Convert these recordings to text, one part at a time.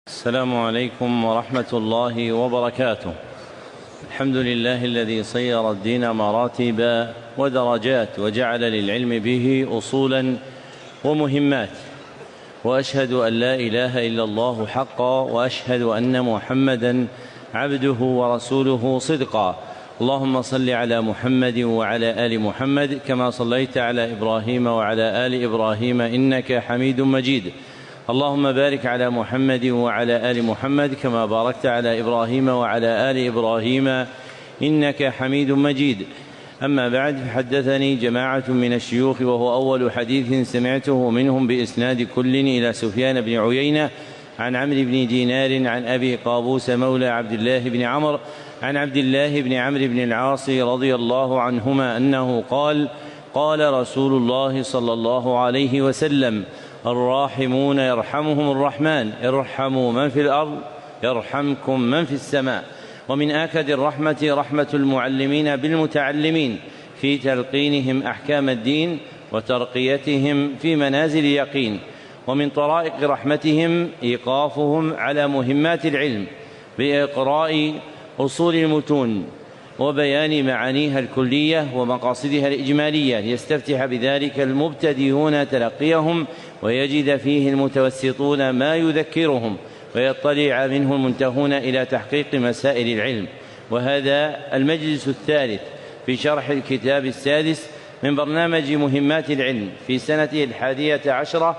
السلام عليكم ورحمة الله وبركاته. الحمد لله الذي صير الدين مراتب ودرجات وجعل للعلم به أصولا ومهمات، وأشهد أن لا إله إلا الله حقا، وأشهد أن محمدا عبده ورسوله صدقا. اللهم صل على محمد وعلى آل محمد كما صليت على إبراهيم وعلى آل إبراهيم إنك حميد مجيد. اللهم بارك على محمد وعلى آل محمد كما باركت على إبراهيم وعلى آل إبراهيم إنك حميد مجيد. أما بعد، فحدثني جماعة من الشيوخ، وهو أول حديث سمعته منهم بإسناد كل إلى سفيان بن عيينة عن عمرو بن دينار عن أبي قابوس مولى عبد الله بن عمرو عن عبد الله بن عمرو بن العاص رضي الله عنهما أنه قال: قال رسول الله صلى الله عليه وسلم: الراحمون يرحمهم الرحمن، ارحموا من في الأرض يرحمكم من في السماء. ومن آكد الرحمة رحمة المعلمين بالمتعلمين في تلقينهم أحكام الدين وترقيتهم في منازل اليقين. ومن طرائق رحمتهم إيقافهم على مهمات العلم بإقراء أصول المتون وبيان معانيها الكلية ومقاصدها الإجمالية، ليستفتح بذلك المبتدئون تلقيهم ويجد فيه المتوسطون ما يذكرهم، ويطلع منه المنتهون إلى تحقيق مسائل العلم. وهذا المجلس الثالث في شرح الكتاب السادس من برنامج مهمات العلم في سنته 11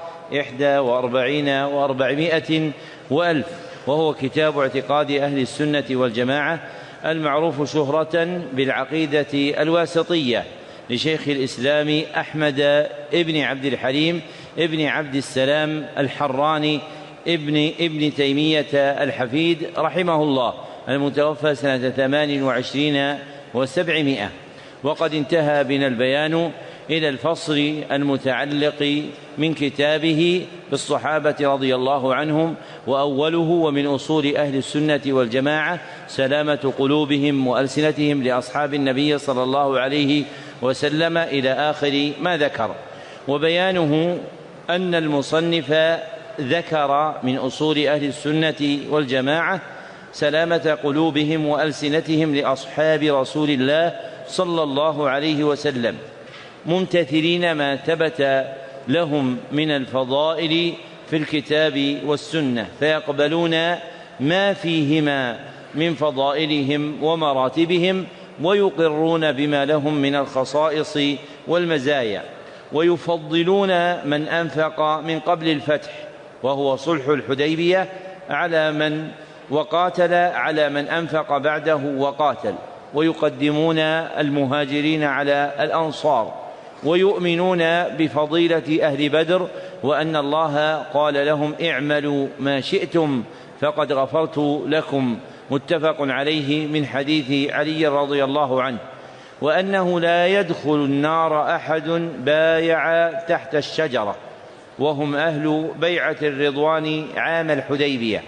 41 و400 وألف، وهو كتاب اعتقاد أهل السنة والجماعة المعروف شهرة بالعقيدة الواسطية لشيخ الإسلام أحمد ابن عبد الحليم ابن عبد السلام الحراني ابن تيمية الحفيد رحمه الله، المتوفى سنة 28 و700. وقد انتهى بنا البيان إلى الفصل المتعلق من كتابه بالصحابة رضي الله عنهم، وأوله: ومن أصول أهل السنة والجماعة سلامة قلوبهم وألسنتهم لأصحاب النبي صلى الله عليه وسلم، إلى آخر ما ذكر. وبيانه أن المصنف ذكر من أصول أهل السنة والجماعة سلامة قلوبهم وألسنتهم لأصحاب رسول الله صلى الله عليه وسلم، ممتثلين ما ثبت لهم من الفضائل في الكتاب والسنة، فيقبلون ما فيهما من فضائلهم ومراتبهم، ويقرون بما لهم من الخصائص والمزايا، ويفضلون من أنفق من قبل الفتح وهو صلح الحديبية على من وقاتل على من أنفق بعده وقاتل، ويقدمون المهاجرين على الأنصار، ويؤمنون بفضيلة أهل بدر، وأن الله قال لهم: اعملوا ما شئتم فقد غفرت لكم، متفق عليه من حديث علي رضي الله عنه. وأنه لا يدخل النار أحد بايع تحت الشجرة، وهم أهل بيعة الرضوان عام الحديبية،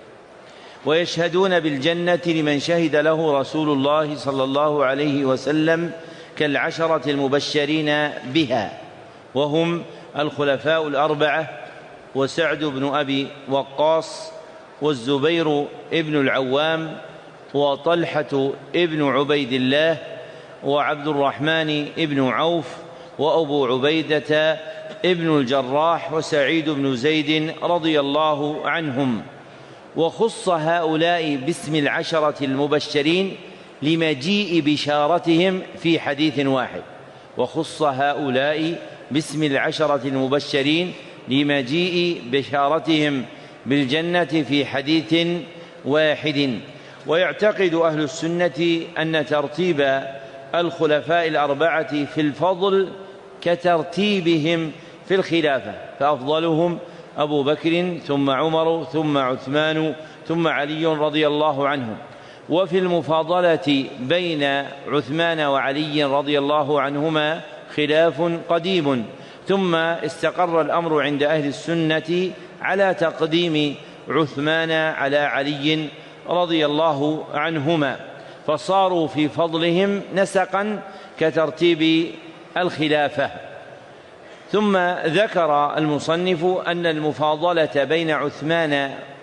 ويشهدون بالجنة لمن شهد له رسول الله صلى الله عليه وسلم كالعشرة المبشرين بها، وهم الخلفاء الأربعة، وسعد بن أبي وقاص، والزبير ابن العوام، وطلحة ابن عبيد الله، وعبد الرحمن ابن عوف، وأبو عبيدة ابن الجراح، وسعيد بن زيد رضي الله عنهم. وخص هؤلاء باسم العشرة المبشرين لمجيء بشارتهم في حديث واحد، وخص هؤلاء باسم العشرة المبشرين لمجيء بشارتهم بالجنة في حديث واحد. ويعتقد أهل السنة أن ترتيب الخلفاء الأربعة في الفضل كترتيبهم في الخلافة، فأفضلهم أبو بكر ثم عمر ثم عثمان ثم علي رضي الله عنهم. وفي المفاضلة بين عثمان وعلي رضي الله عنهما خلاف قديم، ثم استقر الأمر عند أهل السنة على تقديم عثمان على علي رضي الله عنهما، فصاروا في فضلهم نسقا كترتيب الخلافة. ثم ذكر المصنف أن المفاضلة بين عثمان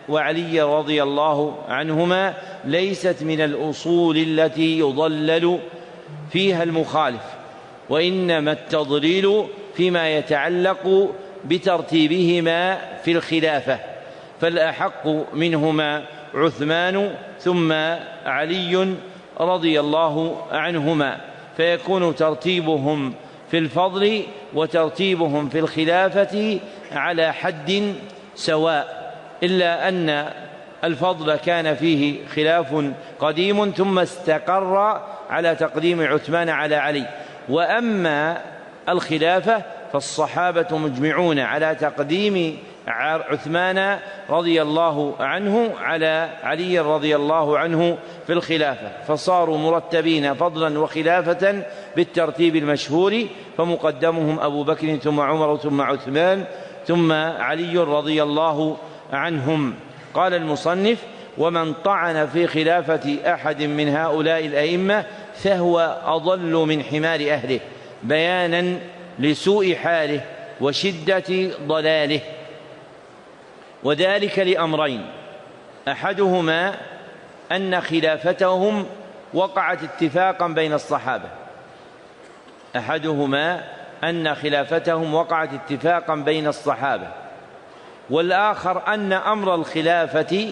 وعلي رضي الله عنهما ليست من الأصول التي يضلل فيها المخالف، وإنما التضليل فيما يتعلق بترتيبهما في الخلافة، فالأحق منهما عثمان ثم علي رضي الله عنهما، فيكون ترتيبهم في الفضل وترتيبهم في الخلافة على حد سواء، إلا أن الفضل كان فيه خلاف قديم ثم استقر على تقديم عثمان على علي. وأما الخلافة فالصحابة مجمعون على تقديم عثمان رضي الله عنه على علي رضي الله عنه في الخلافة، فصاروا مرتبين فضلا وخلافة بالترتيب المشهور، فمقدمهم أبو بكر ثم عمر ثم عثمان ثم علي رضي الله عنهم. قال المصنف: ومن طعن في خلافة أحد من هؤلاء الأئمة فهو أضل من حمار أهله، بيانا لسوء حاله وشدة ضلاله، وذلك لأمرين: أحدهما أن خلافتهم وقعت اتفاقا بين الصحابة، والآخر أن أمر الخلافة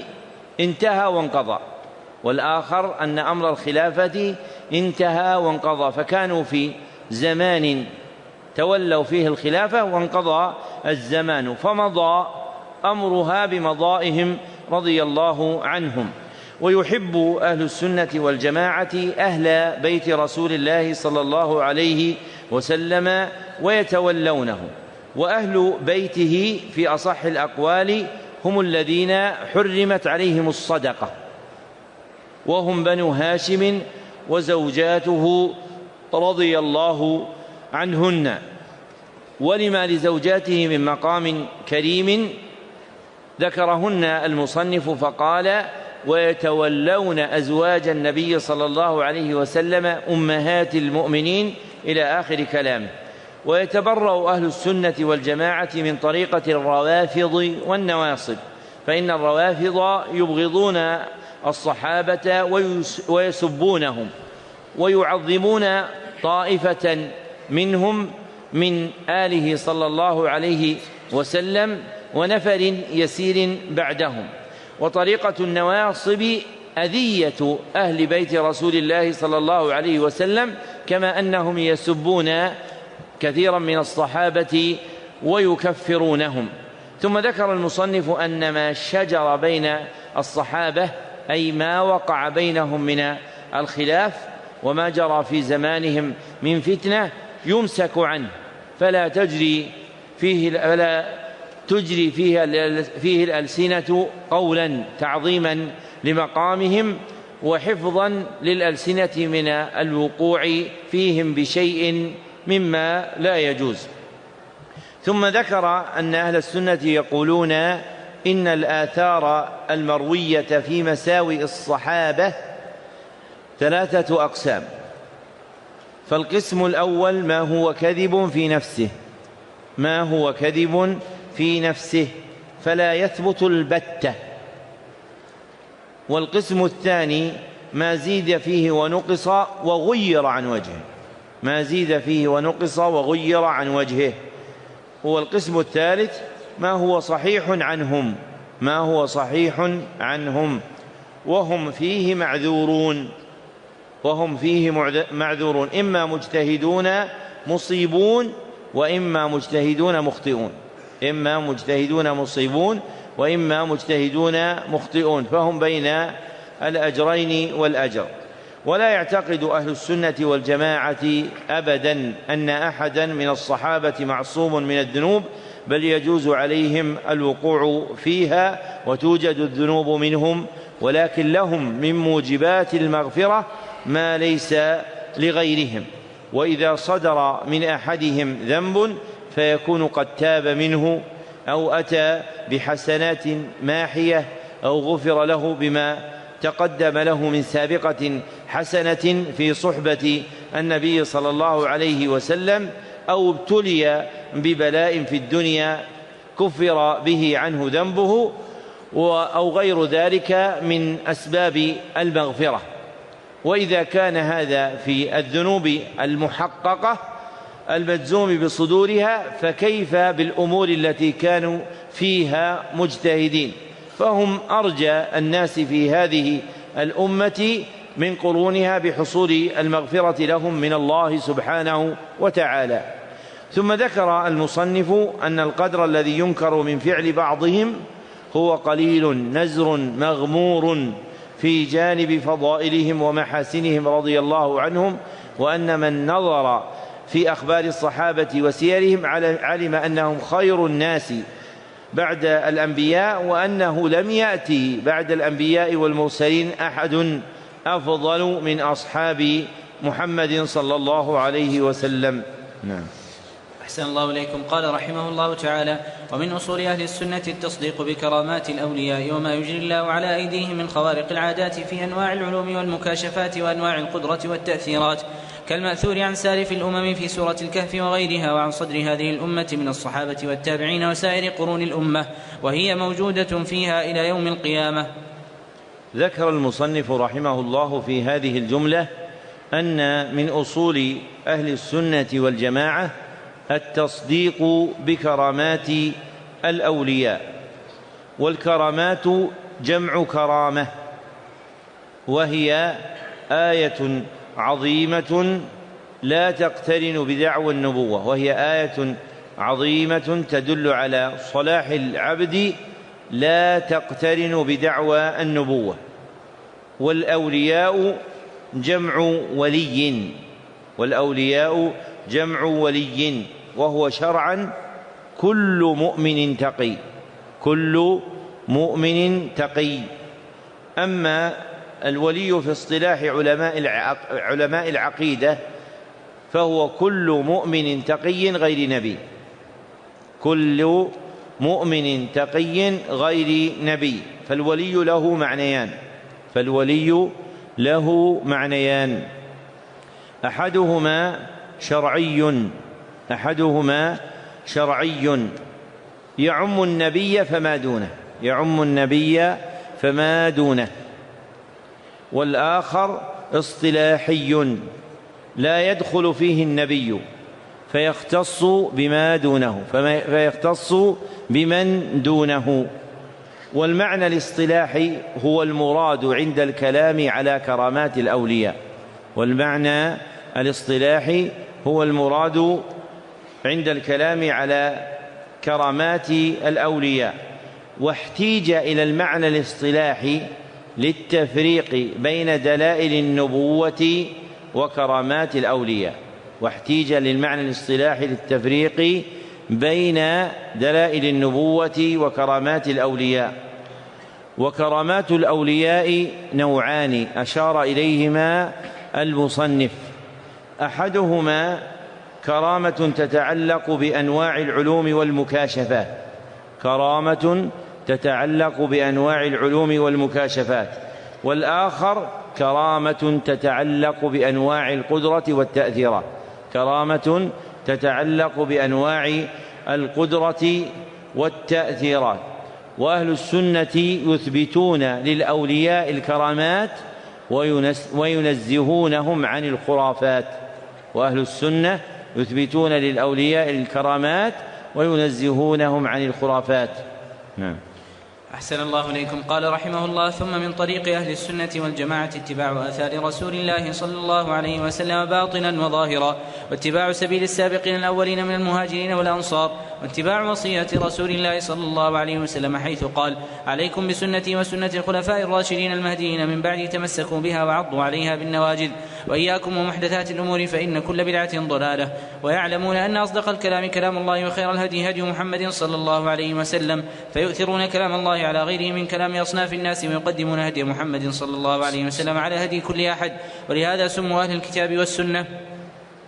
انتهى وانقضى، فكانوا في زمان تولوا فيه الخلافة وانقضى الزمان، فمضى أمرها بمضائهم رضي الله عنهم. ويحب أهل السنة والجماعة أهل بيت رسول الله صلى الله عليه وسلم ويتولونه، وأهل بيته في أصح الأقوال هم الذين حرمت عليهم الصدقة، وهم بنو هاشم وزوجاته رضي الله عنهن، ولما لزوجاته من مقام كريم ذكرهن المصنف فقال: ويتولون أزواج النبي صلى الله عليه وسلم أمهات المؤمنين إلى آخر كلامه. ويتبرأ أهل السنة والجماعة من طريقة الروافض والنواصب، فإن الروافض يبغضون الصحابة ويسبونهم ويعظمون طائفة منهم من آله صلى الله عليه وسلم ونفر يسير بعدهم. وطريقة النواصب أذية أهل بيت رسول الله صلى الله عليه وسلم، كما أنهم يسبون كثيرا من الصحابة ويكفرونهم. ثم ذكر المصنف أن ما شجر بين الصحابة، أي ما وقع بينهم من الخلاف وما جرى في زمانهم من فتنة، يمسك عنه فلا تجري فيه الألسنة قولا تعظيما لمقامهم وحفظا للألسنة من الوقوع فيهم بشيء مما لا يجوز. ثم ذكر أن أهل السنة يقولون إن الآثار المروية في مساوئ الصحابة 3 أقسام. فالقسم الأول ما هو كذب في نفسه فلا يثبت البتة. والقسم الثاني ما زيد فيه ونقص وغير عن وجهه. والقسم الثالث ما هو صحيح عنهم وهم فيه معذورون، إما مجتهدون مصيبون وإما مجتهدون مخطئون، فهم بين الأجرين والأجر. ولا يعتقد أهل السنة والجماعة أبدا أن أحدا من الصحابة معصوم من الذنوب، بل يجوز عليهم الوقوع فيها وتوجد الذنوب منهم، ولكن لهم من موجبات المغفرة ما ليس لغيرهم. وإذا صدر من أحدهم ذنب فيكون قد تاب منه أو أتى بحسنات ماحية أو غفر له بما تقدم له من سابقة حسنة في صحبة النبي صلى الله عليه وسلم، أو ابتلي ببلاء في الدنيا كفر به عنه ذنبه أو غير ذلك من أسباب المغفرة. وإذا كان هذا في الذنوب المحققة المجزوم بصدورها، فكيف بالأمور التي كانوا فيها مجتهدين؟ فهم أرجى الناس في هذه الأمة من قرونها بحصول المغفرة لهم من الله سبحانه وتعالى. ثم ذكر المصنف أن القدر الذي ينكر من فعل بعضهم هو قليل نزر مغمور في جانب فضائلهم ومحاسنهم رضي الله عنهم، وأن من نظر في أخبار الصحابة وسيرهم علم أنهم خير الناس بعد الأنبياء، وأنه لم يأتي بعد الأنبياء والمرسلين أحد أفضل من أصحاب محمد صلى الله عليه وسلم. نعم. أحسن الله إليكم. قال رحمه الله تعالى: ومن أصول أهل السنة التصديق بكرامات الأولياء وما يجري الله على أيديهم من خوارق العادات في أنواع العلوم والمكاشفات وأنواع القدرة والتأثيرات، كالمأثور عن سالف الأمم في سورة الكهف وغيرها، وعن صدر هذه الأمة من الصحابة والتابعين وسائر قرون الأمة، وهي موجودة فيها إلى يوم القيامة. ذكر المصنف رحمه الله في هذه الجملة أن من أصول أهل السنة والجماعة التصديق بكرامات الأولياء. والكرامات جمع كرامة، وهي آية عظيمة لا تقترن بدعوى النبوة، وهي آية عظيمة تدل على صلاح العبد لا تقترن بدعوى النبوة. والأولياء جمع ولي، والأولياء جمع ولي، وهو شرعا كل مؤمن تقي، كل مؤمن تقي. أما الولي في اصطلاح علماء العقيدة فهو كل مؤمن تقي غير نبي، كل مؤمن تقي غير نبي. فالولي له معنيان، فالولي له معنيان، أحدهما شرعي يعم النبي فما دونه، يعم النبي فما دونه. والآخر اصطلاحي لا يدخل فيه النبي فيختص بما دونه، فيختص بمن دونه. والمعنى الاصطلاحي هو المراد عند الكلام على كرامات الأولياء، والمعنى الاصطلاحي هو المراد عند الكلام على كرامات الأولياء. واحتيج إلى المعنى الاصطلاحي للتفريق بين دلائل النبوة وكرامات الأولياء، واحتيج للمعنى الاصطلاحي للتفريق بين دلائل النبوة وكرامات الأولياء. وكرامات الأولياء نوعان أشار إليهما المصنف: أحدهما كرامة تتعلق بأنواع العلوم والمكاشفات، كرامة تتعلق بأنواع العلوم والمكاشفات. والآخر كرامة تتعلق بأنواع القدرة والتأثيرات، كرامة تتعلق بأنواع القدرة والتأثيرات. وأهل السنة يثبتون للأولياء الكرامات وينزهونهم عن الخرافات، وأهل السنة يثبتون للأولياء الكرامات وينزهونهم عن الخرافات. نعم. أحسن الله إليكم. قال رحمه الله: ثم من طريق أهل السنة والجماعة اتباع آثار رسول الله صلى الله عليه وسلم باطنا وظاهرا، واتباع سبيل السابقين الأولين من المهاجرين والأنصار، واتباع وصية رسول الله صلى الله عليه وسلم حيث قال: عليكم بسنتي وسنة الخلفاء الراشدين المهديين من بعدي تمسكوا بها وعضوا عليها بالنواجذ، وإياكم ومحدثات الأمور فإن كل بدعة ضلالة. ويعلمون أن أصدق الكلام كلام الله، وخير الهدي هدي محمد صلى الله عليه وسلم، فيؤثرون كلام الله على غيره من كلام أصناف الناس، ويقدمون هدي محمد صلى الله عليه وسلم على هدي كل أحد. ولهذا سموا أهل الكتاب والسنة.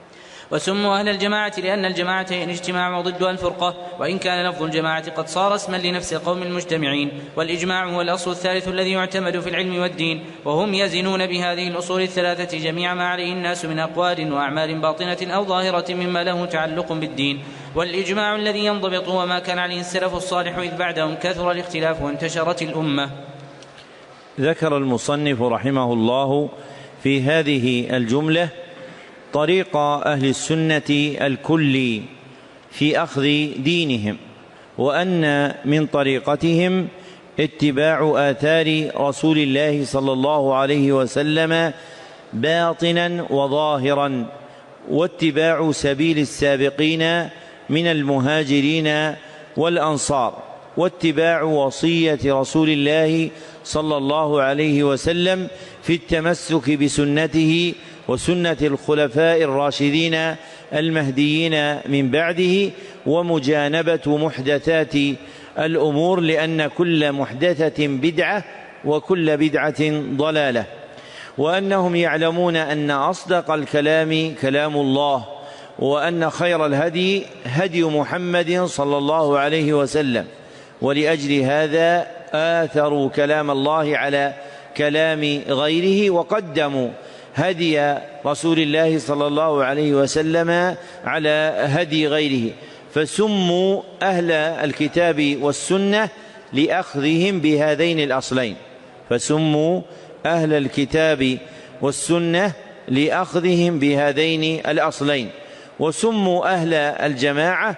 وسموا أهل الجماعة لأن الجماعة هي الاجتماع وضدها الفرقة، وإن كان لفظ الجماعة قد صار اسما لنفس القوم المجتمعين. والإجماع هو الأصل الثالث الذي يعتمد في العلم والدين، وهم يزنون بهذه الأصول الثلاثة جميع ما عليه الناس من أقوال وأعمال باطنة أو ظاهرة مما له تعلق بالدين. والإجماع الذي ينضبط هو ما كان عليه السلف الصالح إذ بعدهم كثر الاختلاف وانتشرت الأمة. ذكر المصنف رحمه الله في هذه الجملة طريق أهل السنة الكل في أخذ دينهم، وأن من طريقتهم اتباع آثار رسول الله صلى الله عليه وسلم باطنا وظاهرا، واتباع سبيل السابقين من المهاجرين والأنصار، واتباع وصية رسول الله صلى الله عليه وسلم في التمسك بسنته وسنة الخلفاء الراشدين المهديين من بعده، ومجانبة محدثات الأمور، لأن كل محدثة بدعة وكل بدعة ضلالة. وأنهم يعلمون أن أصدق الكلام كلام الله، وأن خير الهدي هدي محمد صلى الله عليه وسلم، ولأجل هذا آثروا كلام الله على كلام غيره، وقدموا هدي رسول الله صلى الله عليه وسلم على هدي غيره، فسموا أهل الكتاب والسنة لأخذهم بهذين الأصلين. فسموا أهل الكتاب والسنة لأخذهم بهذين الأصلين. وسموا أهل الجماعة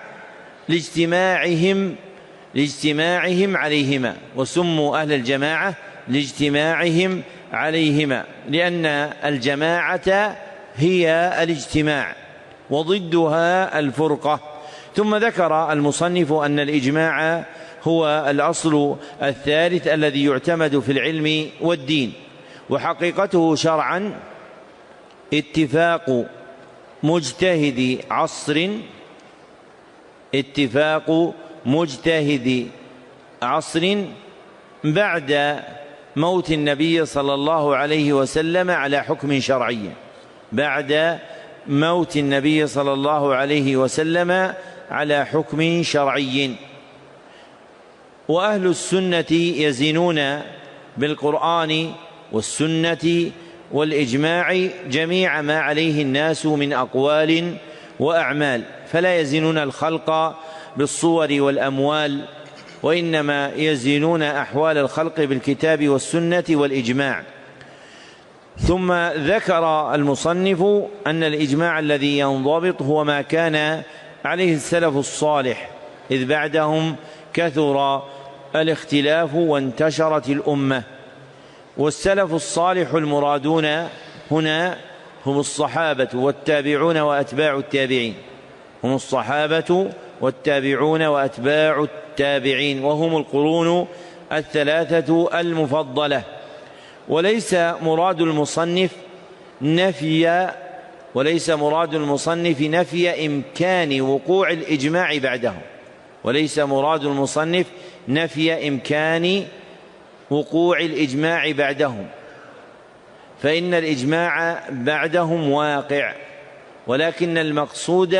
لاجتماعهم عليهما، وسموا أهل الجماعة لاجتماعهم عليهما، لأن الجماعة هي الاجتماع وضدها الفرقة. ثم ذكر المصنف أن الإجماع هو الأصل الثالث الذي يعتمد في العلم والدين، وحقيقته شرعا اتفاق مجتهد عصر بعد موت النبي صلى الله عليه وسلم على حكم شرعي، بعد موت النبي صلى الله عليه وسلم على حكم شرعي. وأهل السنة يزنون بالقرآن والسنة والإجماع جميع ما عليه الناس من أقوال وأعمال، فلا يزنون الخلق بالصور والأموال، وإنما يزنون أحوال الخلق بالكتاب والسنة والإجماع. ثم ذكر المصنف أن الإجماع الذي ينضبط هو ما كان عليه السلف الصالح إذ بعدهم كثر الاختلاف وانتشرت الأمة. والسلف الصالح المرادون هنا هم الصحابة والتابعون وأتباع التابعين، هم الصحابة والتابعون وأتباع التابعين، وهم القرون الثلاثة المفضلة. وليس مراد المصنف نفي إمكان وقوع الإجماع بعدهم، وليس مراد المصنف نفي إمكان وقوع الإجماع بعدهم، فإن الإجماع بعدهم واقع، ولكن المقصود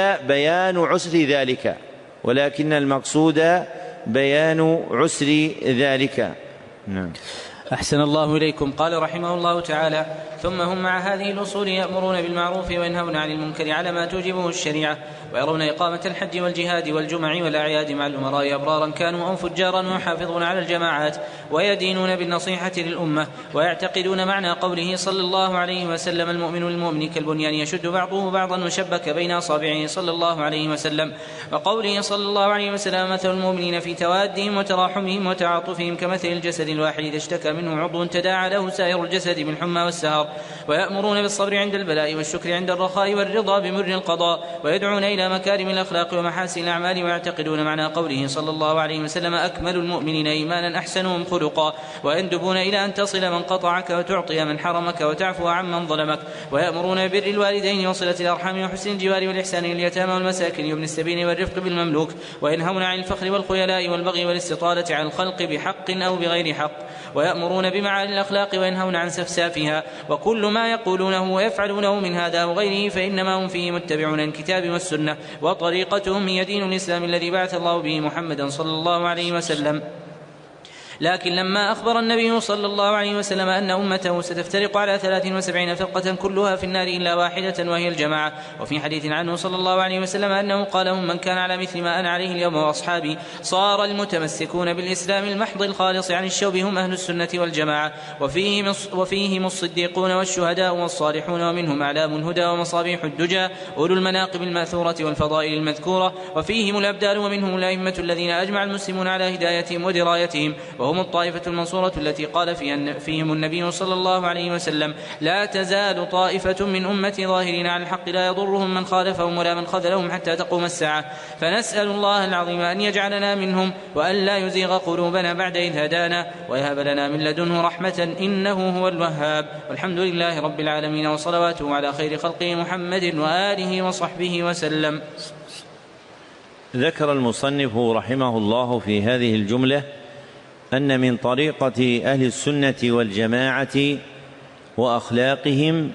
بيان عسر ذلك. نعم. أحسن الله إليكم. قال رحمه الله تعالى: ثم هم مع هذه الأصول يأمرون بالمعروف وينهون عن المنكر على ما توجبه الشريعة، ويرون إقامة الحج والجهاد والجمع والأعياد مع الأمراء أبرارا كانوا أو فجارا، ويحافظون على الجماعات، ويدينون بالنصيحة للأمة، ويعتقدون معنى قوله صلى الله عليه وسلم: المؤمن للمؤمن كالبنيان يشد بعضه بعضا، وشبك بين أصابعه صلى الله عليه وسلم. وقوله صلى الله عليه وسلم: مثل المؤمنين في توادهم وتراحمهم وتعاطفهم كمثل الجسد الواحد إذا اشتكى منه عضو تداعى له سائر الجسد بالحمى والسهر. ويأمرون بالصبر عند البلاء والشكر عند الرخاء والرضا بمر القضاء، ويدعون إلى مكارم الأخلاق ومحاسن الأعمال، ويعتقدون معنى قوله صلى الله عليه وسلم: أكمل المؤمنين إيمانا أحسنهم خلقا، ويندبون إلى أن تصل من قطعك وتعطي من حرمك وتعفو عمن ظلمك. ويأمرون ببر الوالدين وصلة الأرحام وحسن الجوار والإحسان لليتامى والمساكين وابن السبيل والرفق بالمملوك، وينهون عن الفخر والخيلاء والبغي والاستطالة على الخلق بحق أو بغير حق. ويأمرون ويأمرون بمعالي الأخلاق وينهون عن سفسافها. وكل ما يقولونه ويفعلونه من هذا وغيره فإنما هم فيه متبعون الكتاب والسنة، وطريقتهم هي دين الإسلام الذي بعث الله به محمدا صلى الله عليه وسلم. لكن لما أخبر النبي صلى الله عليه وسلم أن أمته ستفترق على 73 فرقة كلها في النار إلا واحدة وهي الجماعة، وفي حديث عنه صلى الله عليه وسلم أنه قال: من كان على مثل ما أنا عليه اليوم وأصحابي. صار المتمسكون بالإسلام المحض الخالص عن الشوب هم أهل السنة والجماعة، وفيهم الصديقون والشهداء والصالحون، ومنهم أعلام الهدى ومصابيح الدجى أولو المناقب المأثورة والفضائل المذكورة، وفيهم الأبدال، ومنهم الأئمة الذين أجمع المسلمون على هدايتهم ودرايتهم، وهم الطائفة المنصورة التي قال فيهم النبي صلى الله عليه وسلم: لا تزال طائفة من أمتي ظاهرين على الحق لا يضرهم من خالفهم ولا من خذلهم حتى تقوم الساعة. فنسأل الله العظيم أن يجعلنا منهم، وأن لا يزيغ قلوبنا بعد إذ هدانا، ويهب لنا من لدنه رحمة إنه هو الوهاب. والحمد لله رب العالمين، وصلواته على خير خلقه محمد وآله وصحبه وسلم. ذكر المصنف رحمه الله في هذه الجملة أن من طريقة أهل السنة والجماعة وأخلاقهم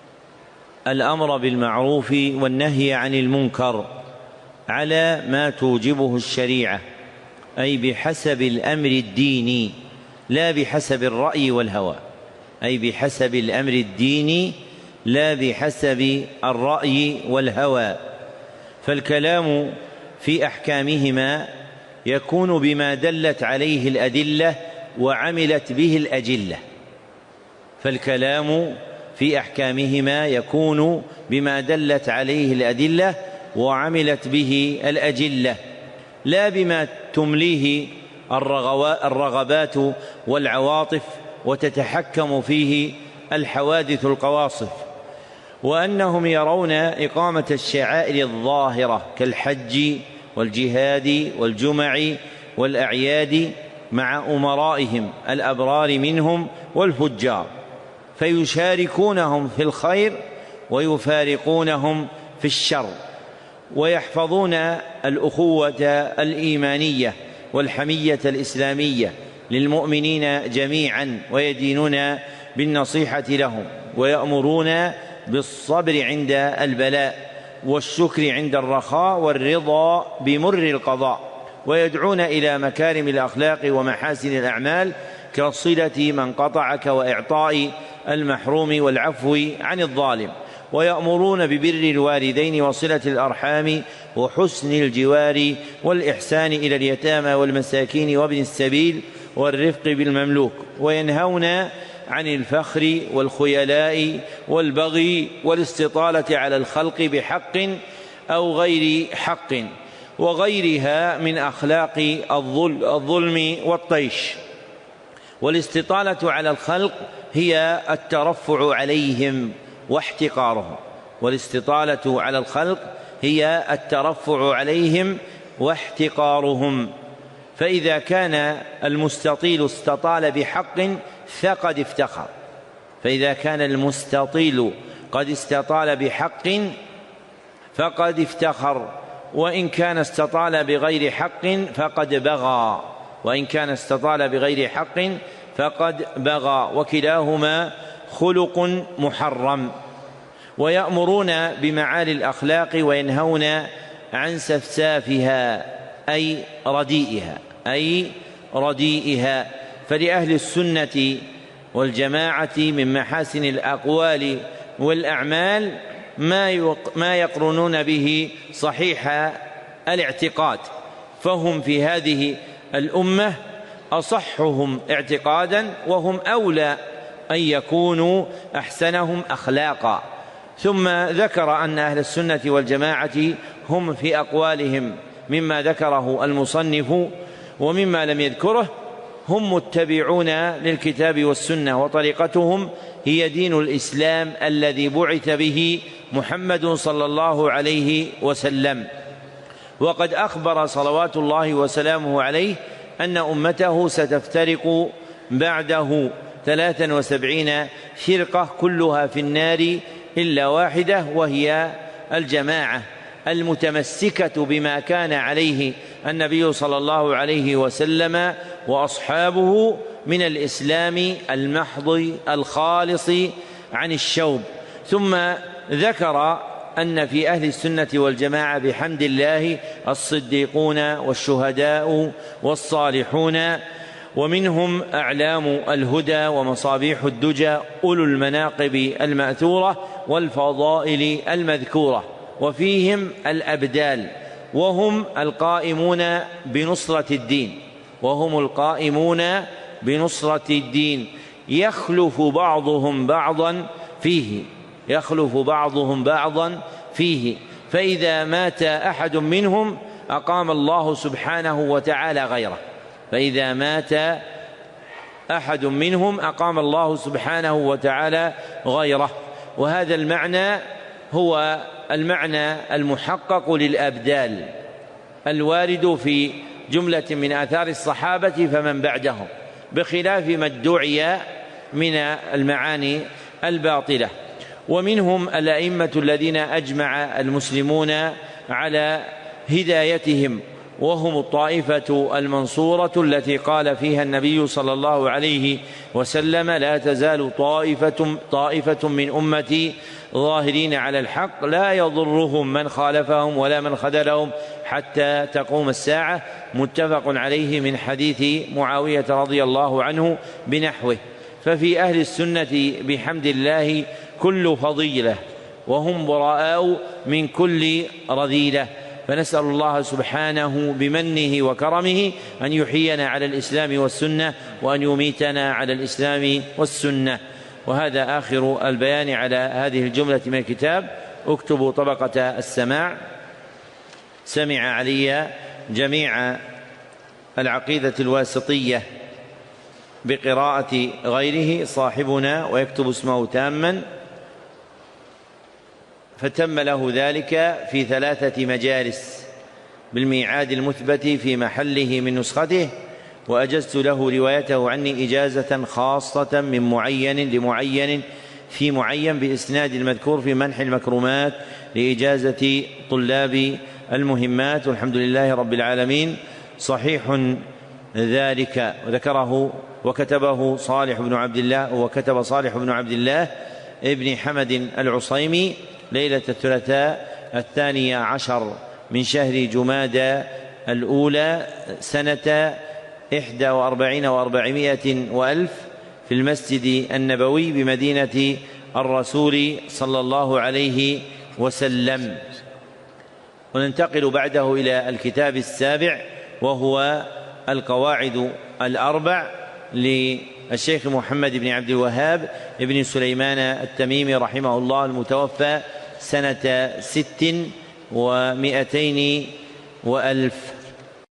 الأمر بالمعروف والنهي عن المنكر على ما توجبه الشريعة، أي بحسب الأمر الديني لا بحسب الرأي والهوى، أي بحسب الأمر الديني لا بحسب الرأي والهوى. فالكلام في أحكامهما يكون بما دلت عليه الأدلة وعملت به الأجلة. فالكلام في أحكامهما يكون بما دلت عليه الأدلة وعملت به الأجلة، لا بما تمليه الرغبات والعواطف وتتحكم فيه الحوادث القواصف. وأنهم يرون إقامة الشعائر الظاهرة كالحج والجهاد والجمع والأعياد مع أمرائهم الأبرار منهم والفجار، فيشاركونهم في الخير ويفارقونهم في الشر، ويحفظون الأخوة الإيمانية والحمية الإسلامية للمؤمنين جميعا، ويدينون بالنصيحة لهم، ويأمرون بالصبر عند البلاء والشكر عند الرخاء والرضا بمر القضاء، ويدعون إلى مكارم الأخلاق ومحاسن الأعمال كصلة من قطعك وإعطاء المحروم والعفو عن الظالم، ويأمرون ببر الوالدين وصلة الأرحام وحسن الجوار والإحسان إلى اليتامى والمساكين وابن السبيل والرفق بالمملوك، وينهون عن الفخر والخيلاء والبغي والاستطالة على الخلق بحق أو غير حق وغيرها من أخلاق الظلم والطيش. والاستطالة على الخلق هي الترفع عليهم واحتقارهم، والاستطالة على الخلق هي الترفع عليهم واحتقارهم. فإذا كان المستطيل استطال بحق فقد افتخر، فإذا كان المستطيل قد استطال بحق فقد افتخر، وإن كان استطال بغير حق فقد بغى، وإن كان استطال بغير حق فقد بغى، وكلاهما خلق محرم. ويأمرون بمعالي الأخلاق وينهون عن سفسافها أي رديئها. فلأهل السنة والجماعة من محاسن الأقوال والأعمال ما يقرنون به صحيح الاعتقاد، فهم في هذه الأمة أصحهم اعتقادا، وهم أولى أن يكونوا أحسنهم أخلاقا. ثم ذكر أن أهل السنة والجماعة هم في أقوالهم مما ذكره المصنف ومما لم يذكره هم متبعون للكتاب والسنة، وطريقتهم هي دين الإسلام الذي بعث به محمد صلى الله عليه وسلم. وقد أخبر صلوات الله وسلامه عليه أن أمته ستفترق بعده 73 فرقة كلها في النار إلا واحدة، وهي الجماعة المتمسكة بما كان عليه النبي صلى الله عليه وسلم وأصحابه من الإسلام المحض الخالص عن الشوب. ثم ذكر أن في أهل السنة والجماعة بحمد الله الصديقون والشهداء والصالحون، ومنهم أعلام الهدى ومصابيح الدجى أولو المناقب المأثورة والفضائل المذكورة، وفيهم الأبدال وهم القائمون بنصرة الدين، وهم القائمون بنصرة الدين، يخلف بعضهم بعضا فيه، يخلف بعضهم بعضا فيه، فإذا مات أحد منهم أقام الله سبحانه وتعالى غيره، فإذا مات أحد منهم أقام الله سبحانه وتعالى غيره. وهذا المعنى هو المعنى المحقق للأبدال الوارد في جملة من آثار الصحابة فمن بعدهم، بخلاف ما ادعي من المعاني الباطلة. ومنهم الأئمة الذين أجمع المسلمون على هدايتهم، وهم الطائفة المنصورة التي قال فيها النبي صلى الله عليه وسلم: لا تزال طائفة من أمتي ظاهرين على الحق لا يضرهم من خالفهم ولا من خذلهم حتى تقوم الساعة، متفق عليه من حديث معاوية رضي الله عنه بنحوه. ففي أهل السنة بحمد الله كل فضيلة، وهم براء من كل رذيلة، فنسأل الله سبحانه بمنه وكرمه أن يحيينا على الإسلام والسنة، وأن يميتنا على الإسلام والسنة. وهذا آخر البيان على هذه الجملة من الكتاب. اكتبوا طبقة السماع. سمع علي جميع العقيدة الواسطية بقراءة غيره صاحبنا، ويكتب اسمه تاما، فتم له ذلك في 3 مجالس بالميعاد المثبت في محله من نسخته، وأجزت له روايته عني إجازة خاصة من معين لمعين في معين بإسناد المذكور في منح المكرمات لإجازة طلاب المهمات، والحمد لله رب العالمين. صحيح ذلك، وذكره وكتبه صالح بن عبد الله، وكتب صالح بن عبد الله ابن حمد العصيمي ليلة الثلاثاء 12 من شهر جمادى الأولى سنة 41 و400 وألف في المسجد النبوي بمدينة الرسول صلى الله عليه وسلم. وننتقل بعده إلى الكتاب السابع، وهو القواعد الأربع للشيخ محمد بن عبد الوهاب ابن سليمان التميمي رحمه الله، المتوفى سنة 6 و200 وألف.